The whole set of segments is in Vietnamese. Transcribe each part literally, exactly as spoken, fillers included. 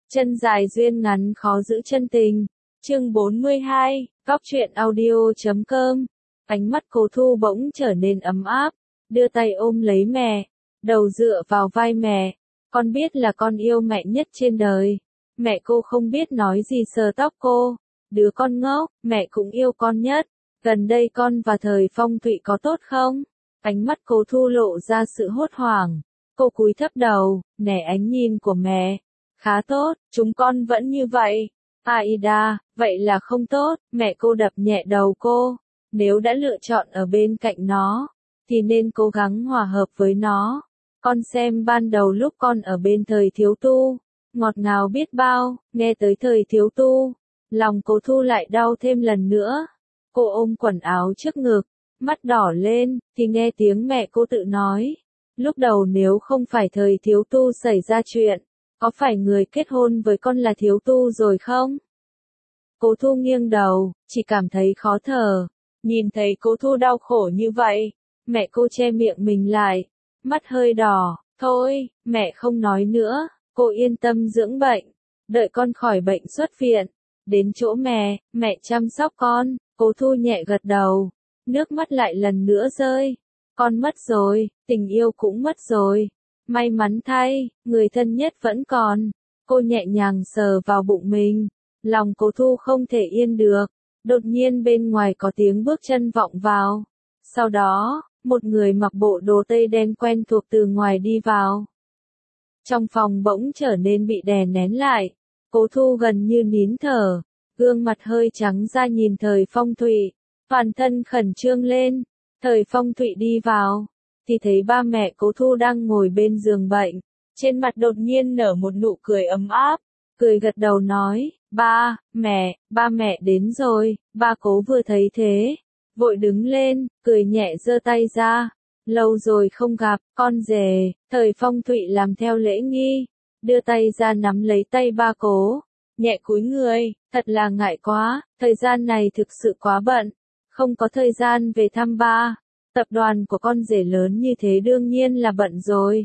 Chân dài duyên ngắn khó giữ chân tình. Chương bốn mươi hai, Góc truyện audio chấm com. Ánh mắt Cố Thu bỗng trở nên ấm áp, đưa tay ôm lấy mẹ, đầu dựa vào vai mẹ. Con biết là con yêu mẹ nhất trên đời. Mẹ cô không biết nói gì sờ tóc cô. Đứa con ngốc, mẹ cũng yêu con nhất. Gần đây con và Thời Phong Thụy có tốt không? Ánh mắt Cố Thu lộ ra sự hốt hoảng. Cô cúi thấp đầu, nể ánh nhìn của mẹ. Khá tốt, chúng con vẫn như vậy. Aida, vậy là không tốt, mẹ cô đập nhẹ đầu cô. Nếu đã lựa chọn ở bên cạnh nó, thì nên cố gắng hòa hợp với nó. Con xem ban đầu lúc con ở bên Thời Thiếu Tu, ngọt ngào biết bao, nghe tới Thời Thiếu Tu, lòng Cố Thu lại đau thêm lần nữa. Cô ôm quần áo trước ngực, mắt đỏ lên, thì nghe tiếng mẹ cô tự nói. Lúc đầu nếu không phải Thời Thiếu Tu xảy ra chuyện, có phải người kết hôn với con là Thiếu Tu rồi không? Cố Thu nghiêng đầu, chỉ cảm thấy khó thở. Nhìn thấy Cố Thu đau khổ như vậy, mẹ cô che miệng mình lại, mắt hơi đỏ. Thôi, mẹ không nói nữa, cô yên tâm dưỡng bệnh, đợi con khỏi bệnh xuất viện, đến chỗ mẹ, mẹ chăm sóc con. Cố Thu nhẹ gật đầu, nước mắt lại lần nữa rơi. Con mất rồi, tình yêu cũng mất rồi. May mắn thay, người thân nhất vẫn còn. Cô nhẹ nhàng sờ vào bụng mình. Lòng Cố Thu không thể yên được. Đột nhiên bên ngoài có tiếng bước chân vọng vào. Sau đó, một người mặc bộ đồ tây đen quen thuộc từ ngoài đi vào. Trong phòng bỗng trở nên bị đè nén lại. Cố Thu gần như nín thở. Gương mặt hơi trắng ra nhìn Thời Phong Thụy. Toàn thân khẩn trương lên. Thời Phong Thụy đi vào, thì thấy ba mẹ Cố Thu đang ngồi bên giường bệnh. Trên mặt đột nhiên nở một nụ cười ấm áp, cười gật đầu nói, ba, mẹ, ba mẹ đến rồi. Ba Cố vừa thấy thế, vội đứng lên, cười nhẹ giơ tay ra. Lâu rồi không gặp, con rể. Thời Phong Thụy làm theo lễ nghi, đưa tay ra nắm lấy tay ba Cố, nhẹ cúi người, thật là ngại quá, thời gian này thực sự quá bận. Không có thời gian về thăm ba. Tập đoàn của con rể lớn như thế đương nhiên là bận rồi.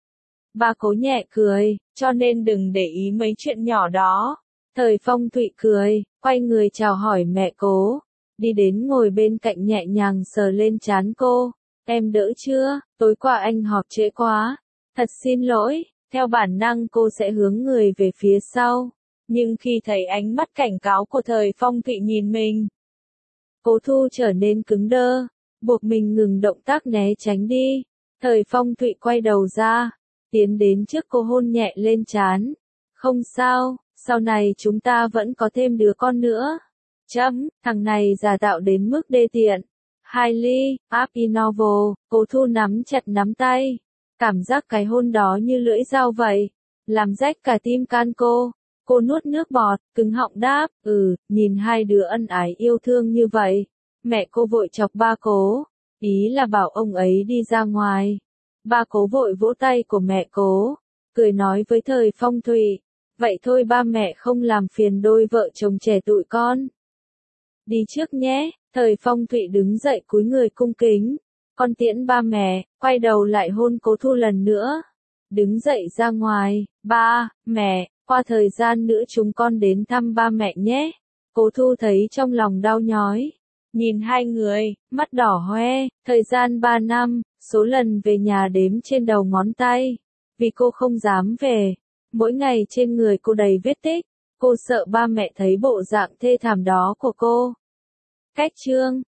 Ba Cố nhẹ cười, cho nên đừng để ý mấy chuyện nhỏ đó. Thời Phong Thụy cười, quay người chào hỏi mẹ Cố, đi đến ngồi bên cạnh nhẹ nhàng sờ lên trán cô. Em đỡ chưa? Tối qua anh họp trễ quá. Thật xin lỗi. Theo bản năng cô sẽ hướng người về phía sau. Nhưng khi thấy ánh mắt cảnh cáo của Thời Phong Thụy nhìn mình, Cố Thu trở nên cứng đơ, buộc mình ngừng động tác né tránh đi. Thời Phong Thụy quay đầu ra, tiến đến trước cô hôn nhẹ lên trán. Không sao, sau này chúng ta vẫn có thêm đứa con nữa. Chấm, thằng này giả tạo đến mức đê tiện. Hailey, Abhinav, Cố Thu nắm chặt nắm tay. Cảm giác cái hôn đó như lưỡi dao vậy, làm rách cả tim can cô. Cô nuốt nước bọt, cứng họng đáp, ừ, nhìn hai đứa ân ái yêu thương như vậy. Mẹ cô vội chọc ba Cố, ý là bảo ông ấy đi ra ngoài. Ba Cố vội vỗ tay của mẹ Cố, cười nói với Thời Phong Thụy, vậy thôi ba mẹ không làm phiền đôi vợ chồng trẻ tụi con. Đi trước nhé. Thời Phong Thụy đứng dậy cúi người cung kính, con tiễn ba mẹ, quay đầu lại hôn Cố Thu lần nữa. Đứng dậy ra ngoài, ba, mẹ, qua thời gian nữa chúng con đến thăm ba mẹ nhé. Cố Thu thấy trong lòng đau nhói. Nhìn hai người, mắt đỏ hoe, thời gian ba năm, số lần về nhà đếm trên đầu ngón tay. Vì cô không dám về, mỗi ngày trên người cô đầy vết tích, cô sợ ba mẹ thấy bộ dạng thê thảm đó của cô. Cách chương